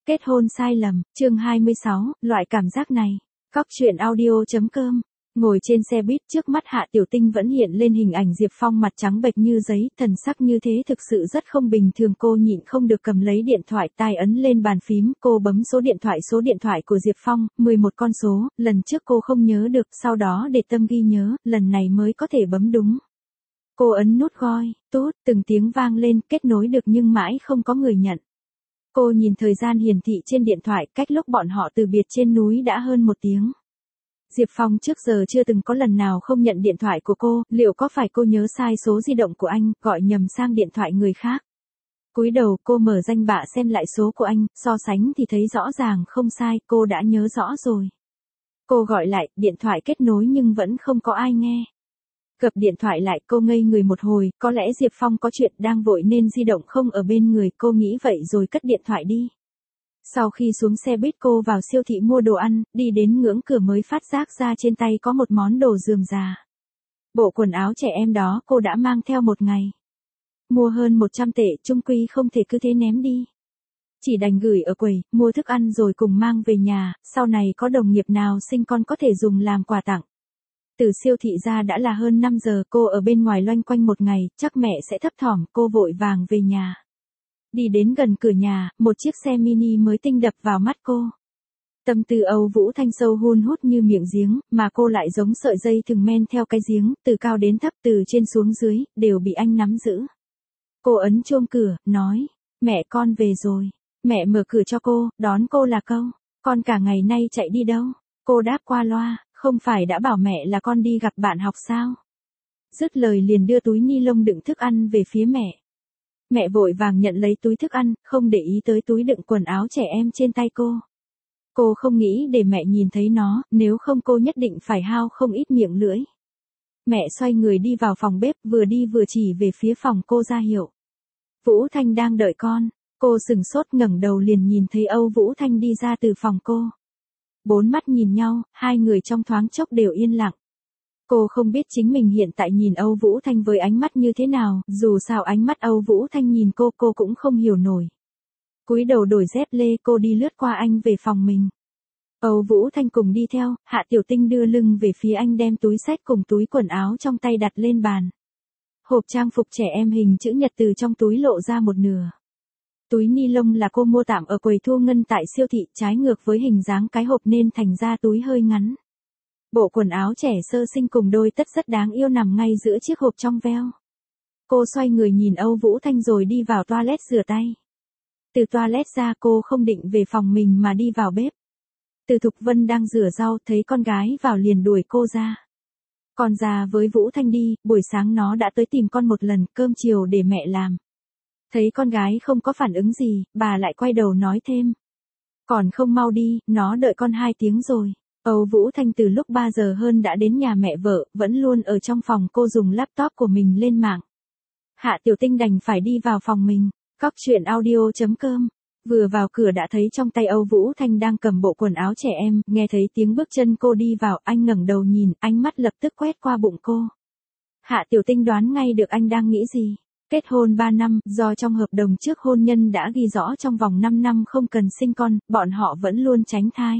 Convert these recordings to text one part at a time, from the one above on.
Kết hôn sai lầm, chương 26, loại cảm giác này. Cóc truyện audio.com. Ngồi trên xe buýt, trước mắt Hạ Tiểu Tinh vẫn hiện lên hình ảnh Diệp Phong mặt trắng bệch như giấy, thần sắc như thế thực sự rất không bình thường. Cô nhịn không được cầm lấy điện thoại, tai ấn lên bàn phím, cô bấm số điện thoại của Diệp Phong, 11 con số, lần trước cô không nhớ được, sau đó để tâm ghi nhớ, lần này mới có thể bấm đúng. Cô ấn nút gọi, tút, từng tiếng vang lên, kết nối được nhưng mãi không có người nhận. Cô nhìn thời gian hiển thị trên điện thoại, cách lúc bọn họ từ biệt trên núi đã hơn 1 tiếng. Diệp Phong trước giờ chưa từng có lần nào không nhận điện thoại của cô, liệu có phải cô nhớ sai số di động của anh, gọi nhầm sang điện thoại người khác? Cúi đầu cô mở danh bạ xem lại số của anh, so sánh thì thấy rõ ràng không sai, cô đã nhớ rõ rồi. Cô gọi lại, điện thoại kết nối nhưng vẫn không có ai nghe. Gập điện thoại lại, cô ngây người một hồi, có lẽ Diệp Phong có chuyện đang vội nên di động không ở bên người, cô nghĩ vậy rồi cất điện thoại đi. Sau khi xuống xe buýt cô vào siêu thị mua đồ ăn, đi đến ngưỡng cửa mới phát giác ra trên tay có một món đồ rườm rà. Bộ quần áo trẻ em đó cô đã mang theo 1 ngày. Mua hơn 100 tệ, chung quy không thể cứ thế ném đi. Chỉ đành gửi ở quầy, mua thức ăn rồi cùng mang về nhà, sau này có đồng nghiệp nào sinh con có thể dùng làm quà tặng. Từ siêu thị ra đã là hơn 5 giờ, cô ở bên ngoài loanh quanh 1 ngày, chắc mẹ sẽ thấp thỏm, cô vội vàng về nhà. Đi đến gần cửa nhà, một chiếc xe mini mới tinh đập vào mắt cô. Tâm tư Âu Vũ Thanh sâu hun hút như miệng giếng, mà cô lại giống sợi dây thừng men theo cái giếng, từ cao đến thấp, từ trên xuống dưới, đều bị anh nắm giữ. Cô ấn chuông cửa, nói, mẹ con về rồi. Mẹ mở cửa cho cô, đón cô là câu, con cả ngày nay chạy đi đâu? Cô đáp qua loa, không phải đã bảo mẹ là con đi gặp bạn học sao? Dứt lời liền đưa túi ni lông đựng thức ăn về phía mẹ. Mẹ vội vàng nhận lấy túi thức ăn, không để ý tới túi đựng quần áo trẻ em trên tay cô. Cô không nghĩ để mẹ nhìn thấy nó, nếu không cô nhất định phải hao không ít miệng lưỡi. Mẹ xoay người đi vào phòng bếp, vừa đi vừa chỉ về phía phòng cô ra hiệu. Vũ Thanh đang đợi con. Cô sừng sốt ngẩng đầu liền nhìn thấy Âu Vũ Thanh đi ra từ phòng cô. 4 mắt nhìn nhau, hai người trong thoáng chốc đều yên lặng. Cô không biết chính mình hiện tại nhìn Âu Vũ Thanh với ánh mắt như thế nào, dù sao ánh mắt Âu Vũ Thanh nhìn cô cũng không hiểu nổi. Cúi đầu đổi dép lê, cô đi lướt qua anh về phòng mình. Âu Vũ Thanh cùng đi theo, Hạ Tiểu Tinh đưa lưng về phía anh đem túi xách cùng túi quần áo trong tay đặt lên bàn. Hộp trang phục trẻ em hình chữ nhật từ trong túi lộ ra một nửa. Túi ni lông là cô mua tạm ở quầy thu ngân tại siêu thị, trái ngược với hình dáng cái hộp nên thành ra túi hơi ngắn. Bộ quần áo trẻ sơ sinh cùng đôi tất rất đáng yêu nằm ngay giữa chiếc hộp trong veo. Cô xoay người nhìn Âu Vũ Thanh rồi đi vào toilet rửa tay. Từ toilet ra cô không định về phòng mình mà đi vào bếp. Từ Thục Vân đang rửa rau thấy con gái vào liền đuổi cô ra. Con ra với Vũ Thanh đi, buổi sáng nó đã tới tìm con một lần, cơm chiều để mẹ làm. Thấy con gái không có phản ứng gì, bà lại quay đầu nói thêm. Còn không mau đi, nó đợi con 2 tiếng rồi. Âu Vũ Thanh từ lúc 3 giờ hơn đã đến nhà mẹ vợ, vẫn luôn ở trong phòng cô dùng laptop của mình lên mạng. Hạ Tiểu Tinh đành phải đi vào phòng mình. Cóc truyện audio.com. Vừa vào cửa đã thấy trong tay Âu Vũ Thanh đang cầm bộ quần áo trẻ em, nghe thấy tiếng bước chân cô đi vào, anh ngẩng đầu nhìn, ánh mắt lập tức quét qua bụng cô. Hạ Tiểu Tinh đoán ngay được anh đang nghĩ gì. Kết hôn 3 năm, do trong hợp đồng trước hôn nhân đã ghi rõ trong vòng 5 năm không cần sinh con, bọn họ vẫn luôn tránh thai.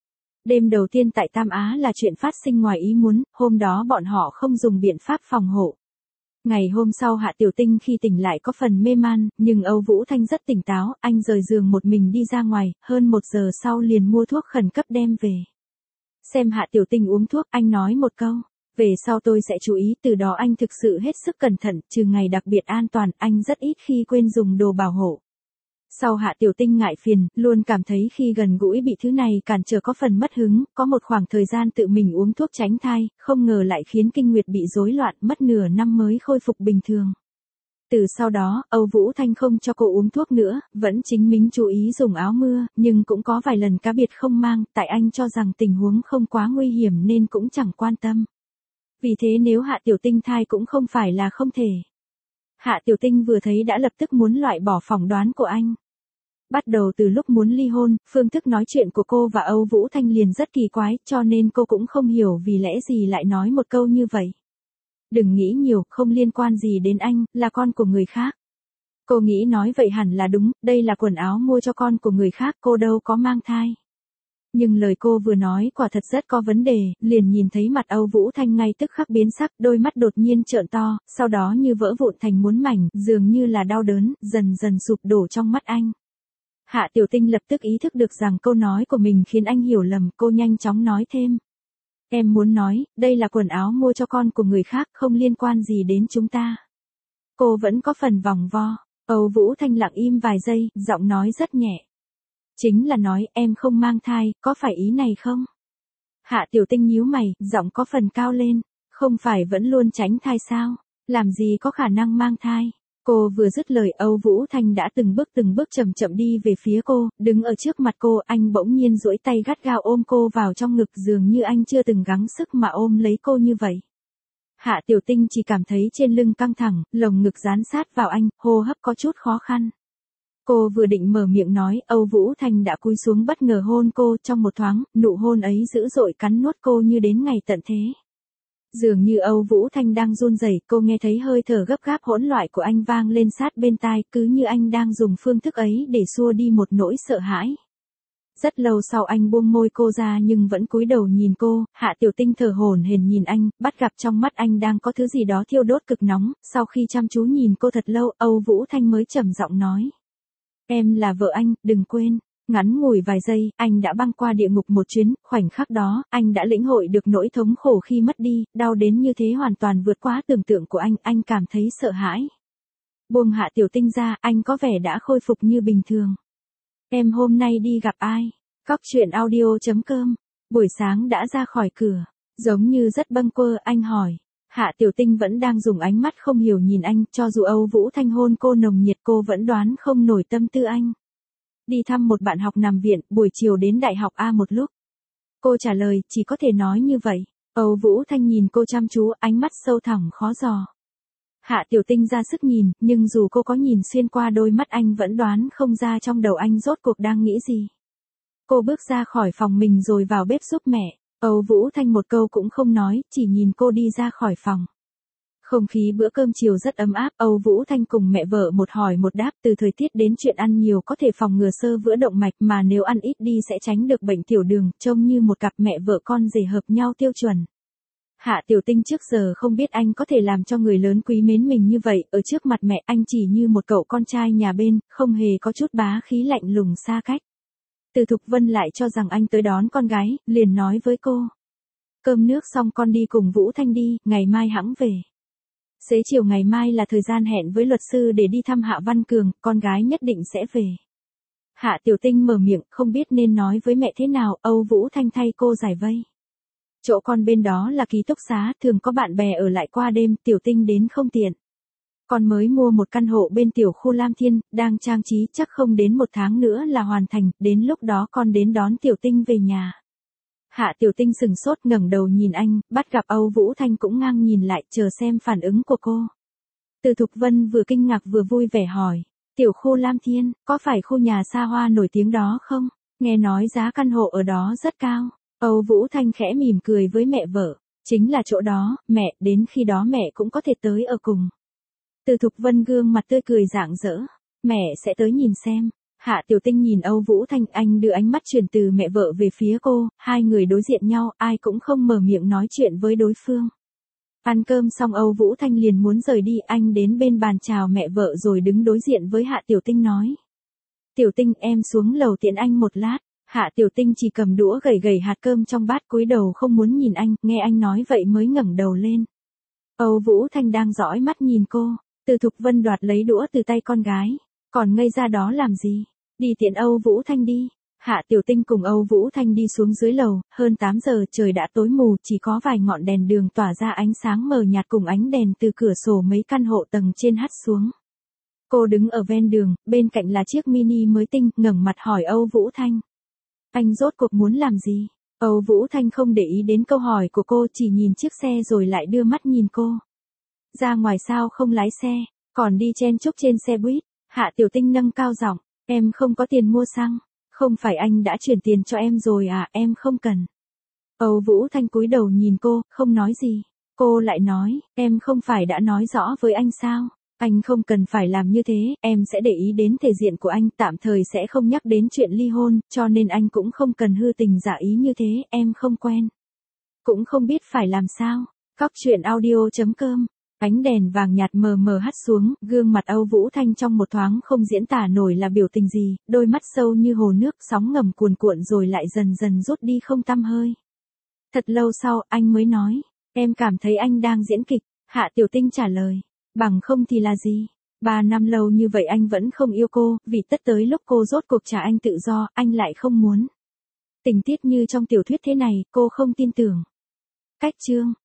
Đêm đầu tiên tại Tam Á là chuyện phát sinh ngoài ý muốn, hôm đó bọn họ không dùng biện pháp phòng hộ. Ngày hôm sau Hạ Tiểu Tinh khi tỉnh lại có phần mê man, nhưng Âu Vũ Thanh rất tỉnh táo, anh rời giường một mình đi ra ngoài, hơn 1 giờ sau liền mua thuốc khẩn cấp đem về. Xem Hạ Tiểu Tinh uống thuốc, anh nói một câu. Về sau tôi sẽ chú ý, từ đó anh thực sự hết sức cẩn thận, trừ ngày đặc biệt an toàn, anh rất ít khi quên dùng đồ bảo hộ. Sau Hạ Tiểu Tinh ngại phiền, luôn cảm thấy khi gần gũi bị thứ này cản trở có phần mất hứng, có một khoảng thời gian tự mình uống thuốc tránh thai, không ngờ lại khiến kinh nguyệt bị rối loạn, mất nửa năm mới khôi phục bình thường. Từ sau đó, Âu Vũ Thanh không cho cô uống thuốc nữa, vẫn chính mình chú ý dùng áo mưa, nhưng cũng có vài lần cá biệt không mang, tại anh cho rằng tình huống không quá nguy hiểm nên cũng chẳng quan tâm. Vì thế nếu Hạ Tiểu Tinh thai cũng không phải là không thể. Hạ Tiểu Tinh vừa thấy đã lập tức muốn loại bỏ phỏng đoán của anh. Bắt đầu từ lúc muốn ly hôn, phương thức nói chuyện của cô và Âu Vũ Thanh liền rất kỳ quái, cho nên cô cũng không hiểu vì lẽ gì lại nói một câu như vậy. Đừng nghĩ nhiều, không liên quan gì đến anh, là con của người khác. Cô nghĩ nói vậy hẳn là đúng, đây là quần áo mua cho con của người khác, cô đâu có mang thai. Nhưng lời cô vừa nói quả thật rất có vấn đề, liền nhìn thấy mặt Âu Vũ Thanh ngay tức khắc biến sắc, đôi mắt đột nhiên trợn to, sau đó như vỡ vụn thành muôn mảnh, dường như là đau đớn, dần dần sụp đổ trong mắt anh. Hạ Tiểu Tinh lập tức ý thức được rằng câu nói của mình khiến anh hiểu lầm, cô nhanh chóng nói thêm. Em muốn nói, đây là quần áo mua cho con của người khác, không liên quan gì đến chúng ta. Cô vẫn có phần vòng vo. Âu Vũ Thanh lặng im vài giây, giọng nói rất nhẹ. Chính là nói em không mang thai, có phải ý này không? Hạ Tiểu Tinh nhíu mày, giọng có phần cao lên. Không phải vẫn luôn tránh thai sao? Làm gì có khả năng mang thai? Cô vừa dứt lời Âu Vũ Thanh đã từng bước chậm chậm đi về phía cô, đứng ở trước mặt cô, anh bỗng nhiên duỗi tay gắt gao ôm cô vào trong ngực dường như anh chưa từng gắng sức mà ôm lấy cô như vậy. Hạ Tiểu Tinh chỉ cảm thấy trên lưng căng thẳng, lồng ngực dán sát vào anh, hô hấp có chút khó khăn. Cô vừa định mở miệng nói, Âu Vũ Thanh đã cúi xuống bất ngờ hôn cô trong một thoáng, nụ hôn ấy dữ dội cắn nuốt cô như đến ngày tận thế. Dường như Âu Vũ Thanh đang run rẩy, cô nghe thấy hơi thở gấp gáp hỗn loạn của anh vang lên sát bên tai, cứ như anh đang dùng phương thức ấy để xua đi một nỗi sợ hãi. Rất lâu sau anh buông môi cô ra nhưng vẫn cúi đầu nhìn cô, Hạ Tiểu Tinh thở hổn hển nhìn anh, bắt gặp trong mắt anh đang có thứ gì đó thiêu đốt cực nóng, sau khi chăm chú nhìn cô thật lâu, Âu Vũ Thanh mới trầm giọng nói. Em là vợ anh, đừng quên. Ngắn ngủi vài giây, anh đã băng qua địa ngục một chuyến, khoảnh khắc đó, anh đã lĩnh hội được nỗi thống khổ khi mất đi, đau đến như thế hoàn toàn vượt quá tưởng tượng của anh cảm thấy sợ hãi. Buông Hạ Tiểu Tinh ra, anh có vẻ đã khôi phục như bình thường. Em hôm nay đi gặp ai? Cóc truyện audio.com. Buổi sáng đã ra khỏi cửa, giống như rất bâng quơ, anh hỏi. Hạ Tiểu Tinh vẫn đang dùng ánh mắt không hiểu nhìn anh, cho dù Âu Vũ Thanh hôn cô nồng nhiệt cô vẫn đoán không nổi tâm tư anh. Đi thăm một bạn học nằm viện, buổi chiều đến đại học A một lúc. Cô trả lời, chỉ có thể nói như vậy. Âu Vũ Thanh nhìn cô chăm chú, ánh mắt sâu thẳm khó dò. Hạ Tiểu Tinh ra sức nhìn, nhưng dù cô có nhìn xuyên qua đôi mắt anh vẫn đoán không ra trong đầu anh rốt cuộc đang nghĩ gì. Cô bước ra khỏi phòng mình rồi vào bếp giúp mẹ. Âu Vũ Thanh một câu cũng không nói, chỉ nhìn cô đi ra khỏi phòng. Không khí bữa cơm chiều rất ấm áp, Âu Vũ Thanh cùng mẹ vợ một hỏi một đáp, từ thời tiết đến chuyện ăn nhiều có thể phòng ngừa xơ vữa động mạch mà nếu ăn ít đi sẽ tránh được bệnh tiểu đường, trông như một cặp mẹ vợ con rể hợp nhau tiêu chuẩn. Hạ Tiểu Tinh trước giờ không biết anh có thể làm cho người lớn quý mến mình như vậy, ở trước mặt mẹ anh chỉ như một cậu con trai nhà bên, không hề có chút bá khí lạnh lùng xa cách. Từ Thục Vân lại cho rằng anh tới đón con gái, liền nói với cô. Cơm nước xong con đi cùng Vũ Thanh đi, ngày mai hẵng về. Xế chiều ngày mai là thời gian hẹn với luật sư để đi thăm Hạ Văn Cường, con gái nhất định sẽ về. Hạ Tiểu Tinh mở miệng, không biết nên nói với mẹ thế nào, Âu Vũ Thanh thay cô giải vây. Chỗ con bên đó là ký túc xá, thường có bạn bè ở lại qua đêm, Tiểu Tinh đến không tiện. Con mới mua một căn hộ bên tiểu khu Lam Thiên, đang trang trí, chắc không đến một tháng nữa là hoàn thành, đến lúc đó con đến đón Tiểu Tinh về nhà. Hạ Tiểu Tinh sừng sốt ngẩng đầu nhìn anh, bắt gặp Âu Vũ Thanh cũng ngang nhìn lại, chờ xem phản ứng của cô. Từ Thục Vân vừa kinh ngạc vừa vui vẻ hỏi, tiểu khu Lam Thiên, có phải khu nhà xa hoa nổi tiếng đó không? Nghe nói giá căn hộ ở đó rất cao. Âu Vũ Thanh khẽ mỉm cười với mẹ vợ, chính là chỗ đó, mẹ, đến khi đó mẹ cũng có thể tới ở cùng. Từ Thục Vân gương mặt tươi cười rạng rỡ, mẹ sẽ tới nhìn xem. Hạ Tiểu Tinh nhìn Âu Vũ Thanh, anh đưa ánh mắt chuyển từ mẹ vợ về phía cô, hai người đối diện nhau, ai cũng không mở miệng nói chuyện với đối phương. Ăn cơm xong Âu Vũ Thanh liền muốn rời đi, anh đến bên bàn chào mẹ vợ rồi đứng đối diện với Hạ Tiểu Tinh nói. Tiểu Tinh em xuống lầu tiễn anh một lát. Hạ Tiểu Tinh chỉ cầm đũa gẩy hạt cơm trong bát cúi đầu không muốn nhìn anh, nghe anh nói vậy mới ngẩng đầu lên. Âu Vũ Thanh đang dõi mắt nhìn cô, Từ Thục Vân đoạt lấy đũa từ tay con gái. Còn ngây ra đó làm gì? Đi tiễn Âu Vũ Thanh đi. Hạ Tiểu Tinh cùng Âu Vũ Thanh đi xuống dưới lầu, hơn 8 giờ trời đã tối mù, chỉ có vài ngọn đèn đường tỏa ra ánh sáng mờ nhạt cùng ánh đèn từ cửa sổ mấy căn hộ tầng trên hắt xuống. Cô đứng ở ven đường, bên cạnh là chiếc mini mới tinh, ngẩng mặt hỏi Âu Vũ Thanh. Anh rốt cuộc muốn làm gì? Âu Vũ Thanh không để ý đến câu hỏi của cô, chỉ nhìn chiếc xe rồi lại đưa mắt nhìn cô. Ra ngoài sao không lái xe, còn đi chen chúc trên xe buýt. Hạ Tiểu Tinh nâng cao giọng, em không có tiền mua xăng, không phải anh đã chuyển tiền cho em rồi à, em không cần. Âu Vũ Thanh cúi đầu nhìn cô, không nói gì. Cô lại nói, em không phải đã nói rõ với anh sao, Anh không cần phải làm như thế, em sẽ để ý đến thể diện của anh, tạm thời sẽ không nhắc đến chuyện ly hôn, cho nên anh cũng không cần hư tình giả ý như thế, em không quen. Cũng không biết phải làm sao. Cóc truyện audio.com. Ánh đèn vàng nhạt mờ mờ hắt xuống, gương mặt Âu Vũ Thanh trong một thoáng không diễn tả nổi là biểu tình gì, đôi mắt sâu như hồ nước, sóng ngầm cuồn cuộn rồi lại dần dần rút đi không tăm hơi. Thật lâu sau, anh mới nói, em cảm thấy anh đang diễn kịch. Hạ Tiểu Tinh trả lời, bằng không thì là gì? 3 năm lâu như vậy anh vẫn không yêu cô, vì tất tới lúc cô rốt cuộc trả anh tự do, anh lại không muốn. Tình tiết như trong tiểu thuyết thế này, cô không tin tưởng. Cách chương